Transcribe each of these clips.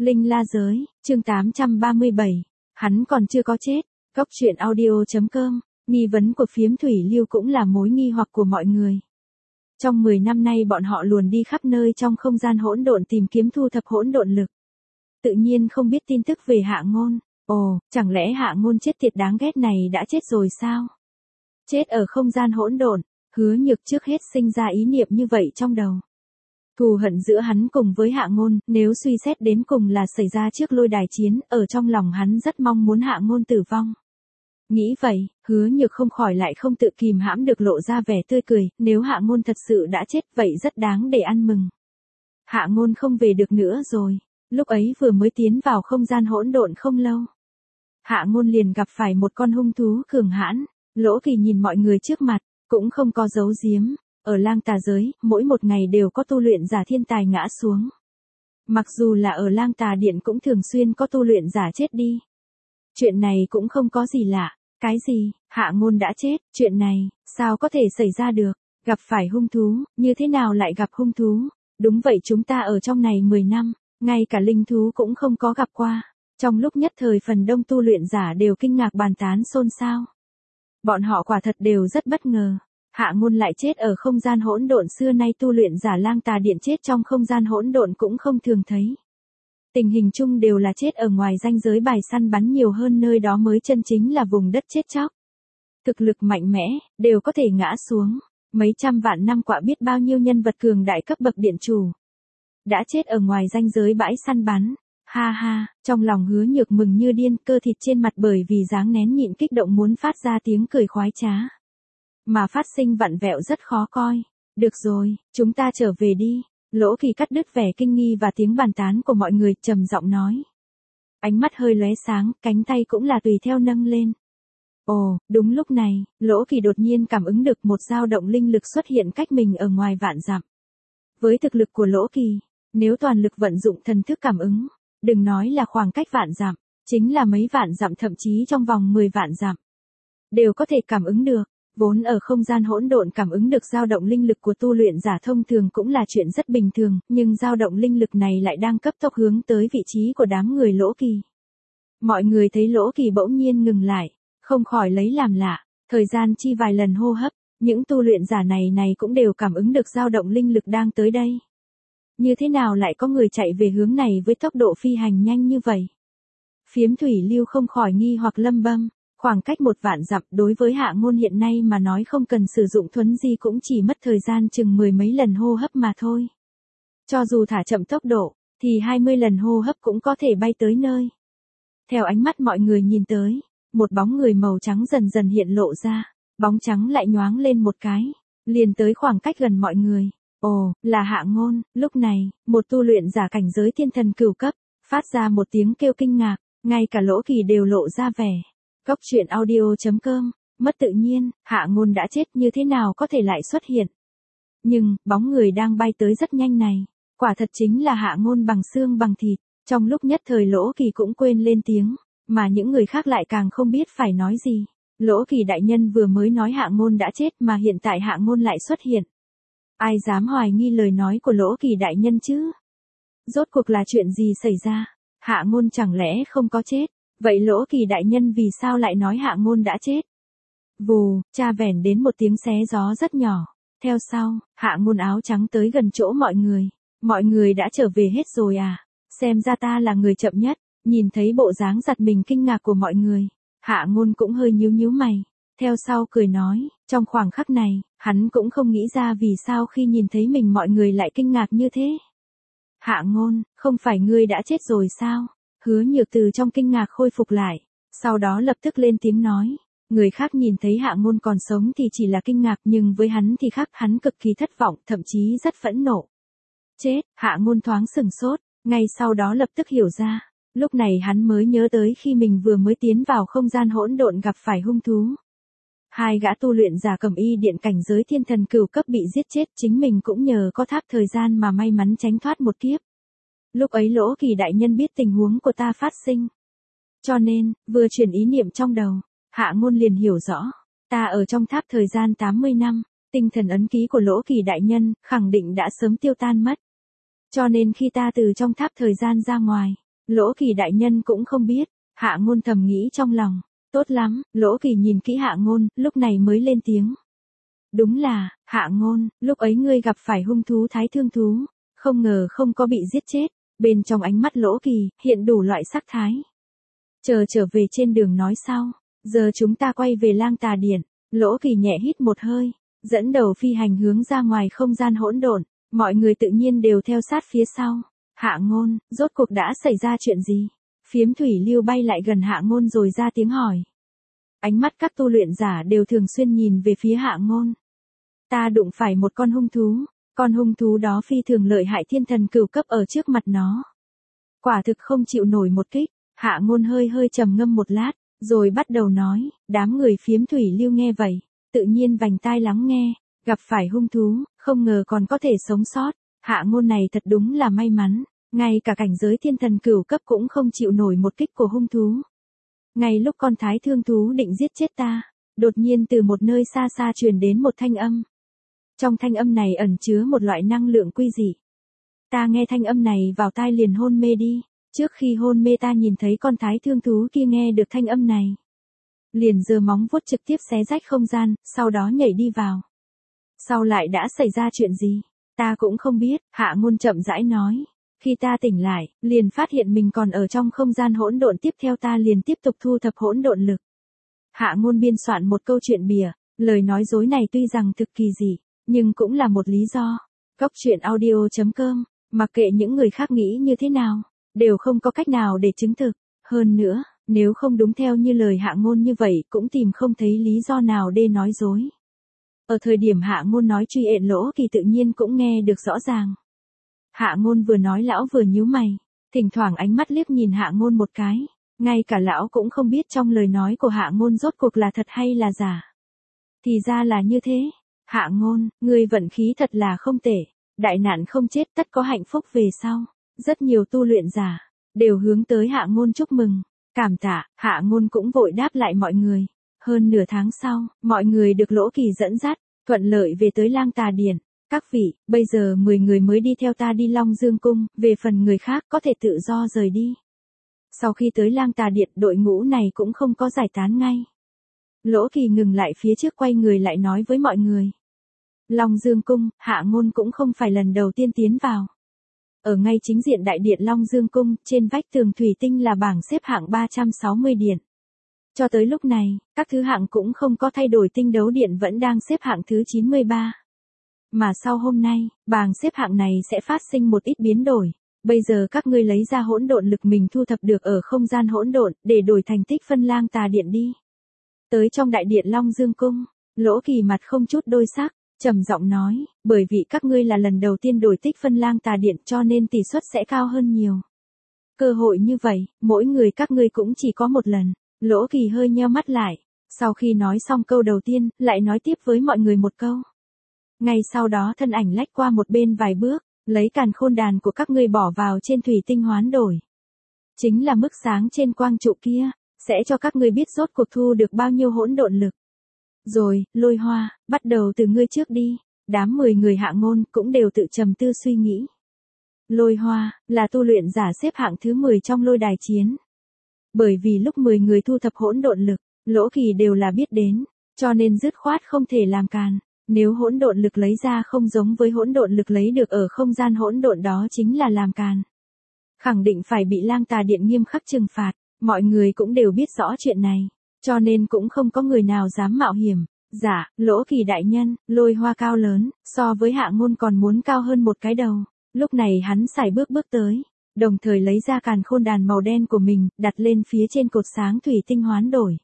Linh La Giới, chương 837. Hắn còn chưa có chết. Góc truyện audio.com. Nghi vấn của phiếm thủy lưu cũng là mối nghi hoặc của mọi người. Trong 10 năm nay bọn họ luồn đi khắp nơi trong không gian hỗn độn tìm kiếm thu thập hỗn độn lực. Tự nhiên không biết tin tức về Hạ Ngôn. Ồ, chẳng lẽ Hạ Ngôn chết tiệt đáng ghét này đã chết rồi sao? Chết ở không gian hỗn độn. Hứa Nhược trước hết sinh ra ý niệm như vậy trong đầu. Thù hận giữa hắn cùng với Hạ Ngôn, nếu suy xét đến cùng là xảy ra trước lôi đài chiến, ở trong lòng hắn rất mong muốn Hạ Ngôn tử vong. Nghĩ vậy, Hứa Nhược không khỏi lại không tự kìm hãm được lộ ra vẻ tươi cười, nếu Hạ Ngôn thật sự đã chết vậy rất đáng để ăn mừng. Hạ Ngôn không về được nữa rồi, lúc ấy vừa mới tiến vào không gian hỗn độn không lâu. Hạ Ngôn liền gặp phải một con hung thú cường hãn, Lỗ Kỳ nhìn mọi người trước mặt, cũng không có giấu giếm. Ở Lang Tà giới, mỗi một ngày đều có tu luyện giả thiên tài ngã xuống. Mặc dù là ở Lang Tà Điện cũng thường xuyên có tu luyện giả chết đi. Chuyện này cũng không có gì lạ. Cái gì, Hạ Ngôn đã chết, chuyện này, sao có thể xảy ra được? Gặp phải hung thú, như thế nào lại gặp hung thú? Đúng vậy, chúng ta ở trong này 10 năm, ngay cả linh thú cũng không có gặp qua. Trong lúc nhất thời phần đông tu luyện giả đều kinh ngạc bàn tán xôn xao. Bọn họ quả thật đều rất bất ngờ. Hạ Ngôn lại chết ở không gian hỗn độn, xưa nay tu luyện giả Lang Tà Điện chết trong không gian hỗn độn cũng không thường thấy. Tình hình chung đều là chết ở ngoài ranh giới bài săn bắn nhiều hơn, nơi đó mới chân chính là vùng đất chết chóc. Thực lực mạnh mẽ, đều có thể ngã xuống. Mấy trăm vạn năm qua biết bao nhiêu nhân vật cường đại cấp bậc điện chủ đã chết ở ngoài ranh giới bãi săn bắn. Ha ha, trong lòng Hứa Nhược mừng như điên, cơ thịt trên mặt bởi vì dáng nén nhịn kích động muốn phát ra tiếng cười khoái trá. Mà phát sinh vặn vẹo rất khó coi. Được rồi, chúng ta trở về đi. Lỗ Kỳ cắt đứt vẻ kinh nghi và tiếng bàn tán của mọi người, trầm giọng nói. Ánh mắt hơi lóe sáng, cánh tay cũng là tùy theo nâng lên. Ồ, đúng lúc này, Lỗ Kỳ đột nhiên cảm ứng được một dao động linh lực xuất hiện cách mình ở ngoài vạn dặm. Với thực lực của Lỗ Kỳ, nếu toàn lực vận dụng thần thức cảm ứng, đừng nói là khoảng cách vạn dặm, chính là mấy vạn dặm, thậm chí trong vòng 10 vạn dặm, đều có thể cảm ứng được. Vốn ở không gian hỗn độn cảm ứng được dao động linh lực của tu luyện giả thông thường cũng là chuyện rất bình thường, nhưng dao động linh lực này lại đang cấp tốc hướng tới vị trí của đám người Lỗ Kỳ. Mọi người thấy Lỗ Kỳ bỗng nhiên ngừng lại, không khỏi lấy làm lạ, thời gian chi vài lần hô hấp, những tu luyện giả này cũng đều cảm ứng được dao động linh lực đang tới đây. Như thế nào lại có người chạy về hướng này với tốc độ phi hành nhanh như vậy? Phiếm thủy lưu không khỏi nghi hoặc lăm băm. Khoảng cách 1 vạn dặm đối với Hạ Ngôn hiện nay mà nói không cần sử dụng thuấn di cũng chỉ mất thời gian chừng 10 mấy lần hô hấp mà thôi. Cho dù thả chậm tốc độ, thì 20 lần hô hấp cũng có thể bay tới nơi. Theo ánh mắt mọi người nhìn tới, một bóng người màu trắng dần dần hiện lộ ra, bóng trắng lại nhoáng lên một cái, liền tới khoảng cách gần mọi người. Ồ, là Hạ Ngôn. Lúc này, một tu luyện giả cảnh giới thiên thần cửu cấp, phát ra một tiếng kêu kinh ngạc, ngay cả Lỗ Kỳ đều lộ ra vẻ. Góc truyện audio.com, mất tự nhiên, Hạ Ngôn đã chết, như thế nào có thể lại xuất hiện? Nhưng, bóng người đang bay tới rất nhanh này, quả thật chính là Hạ Ngôn bằng xương bằng thịt. Trong lúc nhất thời Lỗ Kỳ cũng quên lên tiếng, mà những người khác lại càng không biết phải nói gì. Lỗ Kỳ đại nhân vừa mới nói Hạ Ngôn đã chết mà hiện tại Hạ Ngôn lại xuất hiện. Ai dám hoài nghi lời nói của Lỗ Kỳ đại nhân chứ? Rốt cuộc là chuyện gì xảy ra? Hạ Ngôn chẳng lẽ không có chết? Vậy Lỗ Kỳ đại nhân vì sao lại nói Hạ Ngôn đã chết? Vù, cha vẻn đến một tiếng xé gió rất nhỏ. Theo sau, Hạ Ngôn áo trắng tới gần chỗ mọi người. Mọi người đã trở về hết rồi à? Xem ra ta là người chậm nhất. Nhìn thấy bộ dáng giật mình kinh ngạc của mọi người, Hạ Ngôn cũng hơi nhíu mày. Theo sau cười nói, trong khoảng khắc này, hắn cũng không nghĩ ra vì sao khi nhìn thấy mình mọi người lại kinh ngạc như thế. Hạ Ngôn, không phải ngươi đã chết rồi sao? Hứa Nhược từ trong kinh ngạc khôi phục lại, sau đó lập tức lên tiếng nói, người khác nhìn thấy Hạ Ngôn còn sống thì chỉ là kinh ngạc, nhưng với hắn thì khác, hắn cực kỳ thất vọng, thậm chí rất phẫn nộ. Chết, Hạ Ngôn thoáng sửng sốt, ngay sau đó lập tức hiểu ra, lúc này hắn mới nhớ tới khi mình vừa mới tiến vào không gian hỗn độn gặp phải hung thú. 2 gã tu luyện giả Cẩm Y Điện cảnh giới thiên thần cửu cấp bị giết chết, chính mình cũng nhờ có tháp thời gian mà may mắn tránh thoát một kiếp. Lúc ấy Lỗ Kỳ đại nhân biết tình huống của ta phát sinh. Cho nên, vừa chuyển ý niệm trong đầu, Hạ Ngôn liền hiểu rõ. Ta ở trong tháp thời gian 80 năm, tinh thần ấn ký của Lỗ Kỳ đại nhân, khẳng định đã sớm tiêu tan mất. Cho nên khi ta từ trong tháp thời gian ra ngoài, Lỗ Kỳ đại nhân cũng không biết, Hạ Ngôn thầm nghĩ trong lòng. Tốt lắm, Lỗ Kỳ nhìn kỹ Hạ Ngôn, lúc này mới lên tiếng. Đúng là, Hạ Ngôn, lúc ấy ngươi gặp phải hung thú thái thương thú, không ngờ không có bị giết chết, bên trong ánh mắt Lỗ Kỳ, hiện đủ loại sắc thái. Trở về trên đường nói sau, giờ chúng ta quay về Lang Tà Điện, Lỗ Kỳ nhẹ hít một hơi, dẫn đầu phi hành hướng ra ngoài không gian hỗn độn, mọi người tự nhiên đều theo sát phía sau. Hạ Ngôn, rốt cuộc đã xảy ra chuyện gì? Phiếm thủy lưu bay lại gần Hạ Ngôn rồi ra tiếng hỏi. Ánh mắt các tu luyện giả đều thường xuyên nhìn về phía Hạ Ngôn. Ta đụng phải một con hung thú đó phi thường lợi hại, thiên thần cửu cấp ở trước mặt nó. Quả thực không chịu nổi một kích. Hạ Ngôn hơi trầm ngâm một lát, rồi bắt đầu nói, đám người phiếm thủy lưu nghe vậy, tự nhiên vành tai lắng nghe, gặp phải hung thú, không ngờ còn có thể sống sót. Hạ Ngôn này thật đúng là may mắn, ngay cả cảnh giới thiên thần cửu cấp cũng không chịu nổi một kích của hung thú. Ngay lúc con thái thương thú định giết chết ta, đột nhiên từ một nơi xa xa truyền đến một thanh âm. Trong thanh âm này ẩn chứa một loại năng lượng quy dị. Ta nghe thanh âm này vào tai liền hôn mê đi, trước khi hôn mê ta nhìn thấy con thái thương thú kia nghe được thanh âm này. Liền giơ móng vuốt trực tiếp xé rách không gian, sau đó nhảy đi vào. Sau lại đã xảy ra chuyện gì? Ta cũng không biết, Hạ Ngôn chậm rãi nói. Khi ta tỉnh lại, liền phát hiện mình còn ở trong không gian hỗn độn, tiếp theo ta liền tiếp tục thu thập hỗn độn lực. Hạ Ngôn biên soạn một câu chuyện bìa, lời nói dối này tuy rằng thực kỳ dị, nhưng cũng là một lý do. Cốc truyện audio.com, mặc kệ những người khác nghĩ như thế nào, đều không có cách nào để chứng thực. Hơn nữa, nếu không đúng theo như lời Hạ Ngôn như vậy cũng tìm không thấy lý do nào để nói dối. Ở thời điểm Hạ Ngôn nói truy ện, Lỗ Kỳ tự nhiên cũng nghe được rõ ràng. Hạ Ngôn vừa nói lão vừa nhíu mày, thỉnh thoảng ánh mắt liếc nhìn Hạ Ngôn một cái, ngay cả lão cũng không biết trong lời nói của Hạ Ngôn rốt cuộc là thật hay là giả. Thì ra là như thế, Hạ Ngôn, ngươi vận khí thật là không tệ, đại nạn không chết tất có hạnh phúc về sau. Rất nhiều tu luyện giả đều hướng tới Hạ Ngôn chúc mừng, cảm tạ. Hạ Ngôn cũng vội đáp lại mọi người. Hơn nửa tháng sau, mọi người được Lỗ Kỳ dẫn dắt, thuận lợi về tới Lang Tà Điện. Các vị, bây giờ 10 người mới đi theo ta đi Long Dương Cung, về phần người khác có thể tự do rời đi. Sau khi tới Lang Tà Điện, đội ngũ này cũng không có giải tán ngay. Lỗ Kỳ ngừng lại phía trước, quay người lại nói với mọi người. Long Dương Cung, Hạ Ngôn cũng không phải lần đầu tiên tiến vào. Ở ngay chính diện đại điện Long Dương Cung, trên vách tường thủy tinh là bảng xếp hạng 360 điện. Cho tới lúc này, các thứ hạng cũng không có thay đổi, tinh đấu điện vẫn đang xếp hạng thứ 93. Mà sau hôm nay, bảng xếp hạng này sẽ phát sinh một ít biến đổi. Bây giờ các ngươi lấy ra hỗn độn lực mình thu thập được ở không gian hỗn độn, để đổi thành tích phân Lang Tà Điện đi. Tới trong đại điện Long Dương Cung, Lỗ Kỳ mặt không chút đôi sắc, trầm giọng nói, bởi vì các ngươi là lần đầu tiên đổi tích phân Lang Tà Điện cho nên tỷ suất sẽ cao hơn nhiều. Cơ hội như vậy, mỗi người các ngươi cũng chỉ có một lần. Lỗ Kỳ hơi nheo mắt lại, sau khi nói xong câu đầu tiên, lại nói tiếp với mọi người một câu. Ngay sau đó thân ảnh lách qua một bên vài bước, lấy càn khôn đàn của các ngươi bỏ vào trên thủy tinh hoán đổi. Chính là mức sáng trên quang trụ kia, sẽ cho các ngươi biết rốt cuộc thu được bao nhiêu hỗn độn lực. Rồi, Lôi Hoa, bắt đầu từ ngươi trước đi. Đám 10 người Hạ Ngôn cũng đều tự trầm tư suy nghĩ. Lôi Hoa, là tu luyện giả xếp hạng thứ 10 trong lôi đài chiến. Bởi vì lúc 10 người thu thập hỗn độn lực, Lỗ Kỳ đều là biết đến, cho nên dứt khoát không thể làm càn. Nếu hỗn độn lực lấy ra không giống với hỗn độn lực lấy được ở không gian hỗn độn, đó chính là làm càn. Khẳng định phải bị Lang Tà Điện nghiêm khắc trừng phạt, mọi người cũng đều biết rõ chuyện này, cho nên cũng không có người nào dám mạo hiểm. Dạ, Lỗ Kỳ đại nhân, Lôi Hoa cao lớn, so với Hạ Ngôn còn muốn cao hơn một cái đầu. Lúc này hắn sải bước tới, đồng thời lấy ra càn khôn đàn màu đen của mình, đặt lên phía trên cột sáng thủy tinh hoán đổi.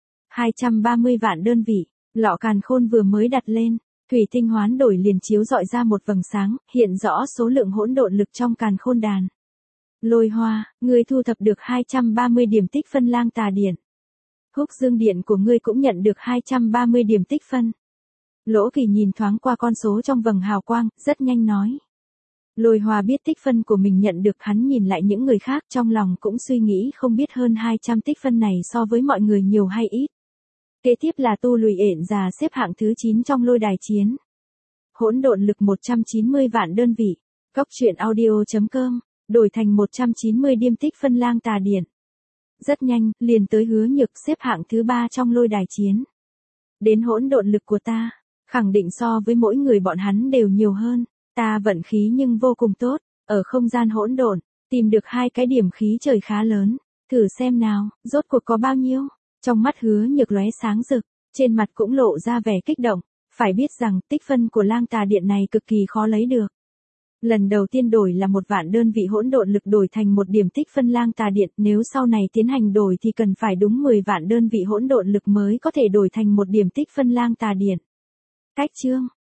230 vạn đơn vị, lọ càn khôn vừa mới đặt lên, thủy tinh hoán đổi liền chiếu rọi ra một vầng sáng, hiện rõ số lượng hỗn độn lực trong càn khôn đàn. Lôi Hoa, ngươi thu thập được 230 điểm tích phân Lang Tà Điện. Húc Dương Điện của ngươi cũng nhận được 230 điểm tích phân. Lỗ Kỳ nhìn thoáng qua con số trong vầng hào quang, rất nhanh nói. Lôi Hoa biết tích phân của mình nhận được, hắn nhìn lại những người khác trong lòng cũng suy nghĩ không biết hơn 200 tích phân này so với mọi người nhiều hay ít. Kế tiếp là tu lùi ện già xếp hạng thứ 9 trong lôi đài chiến. Hỗn độn lực 190 vạn đơn vị. Cốc truyện audio.com đổi thành 190 điểm tích phân lang tà điện. Rất nhanh, liền tới Hứa Nhược xếp hạng thứ 3 trong lôi đài chiến. Đến hỗn độn lực của ta, khẳng định so với mỗi người bọn hắn đều nhiều hơn, ta vận khí nhưng vô cùng tốt, ở không gian hỗn độn, tìm được 2 cái điểm khí trời khá lớn, thử xem nào, rốt cuộc có bao nhiêu. Trong mắt Hứa Nhược lóe sáng rực, trên mặt cũng lộ ra vẻ kích động, phải biết rằng tích phân của lang tà điện này cực kỳ khó lấy được. Lần đầu tiên đổi là 1 vạn đơn vị hỗn độn lực đổi thành 1 điểm tích phân lang tà điện, nếu sau này tiến hành đổi thì cần phải đúng 10 vạn đơn vị hỗn độn lực mới có thể đổi thành 1 điểm tích phân lang tà điện. Cách chương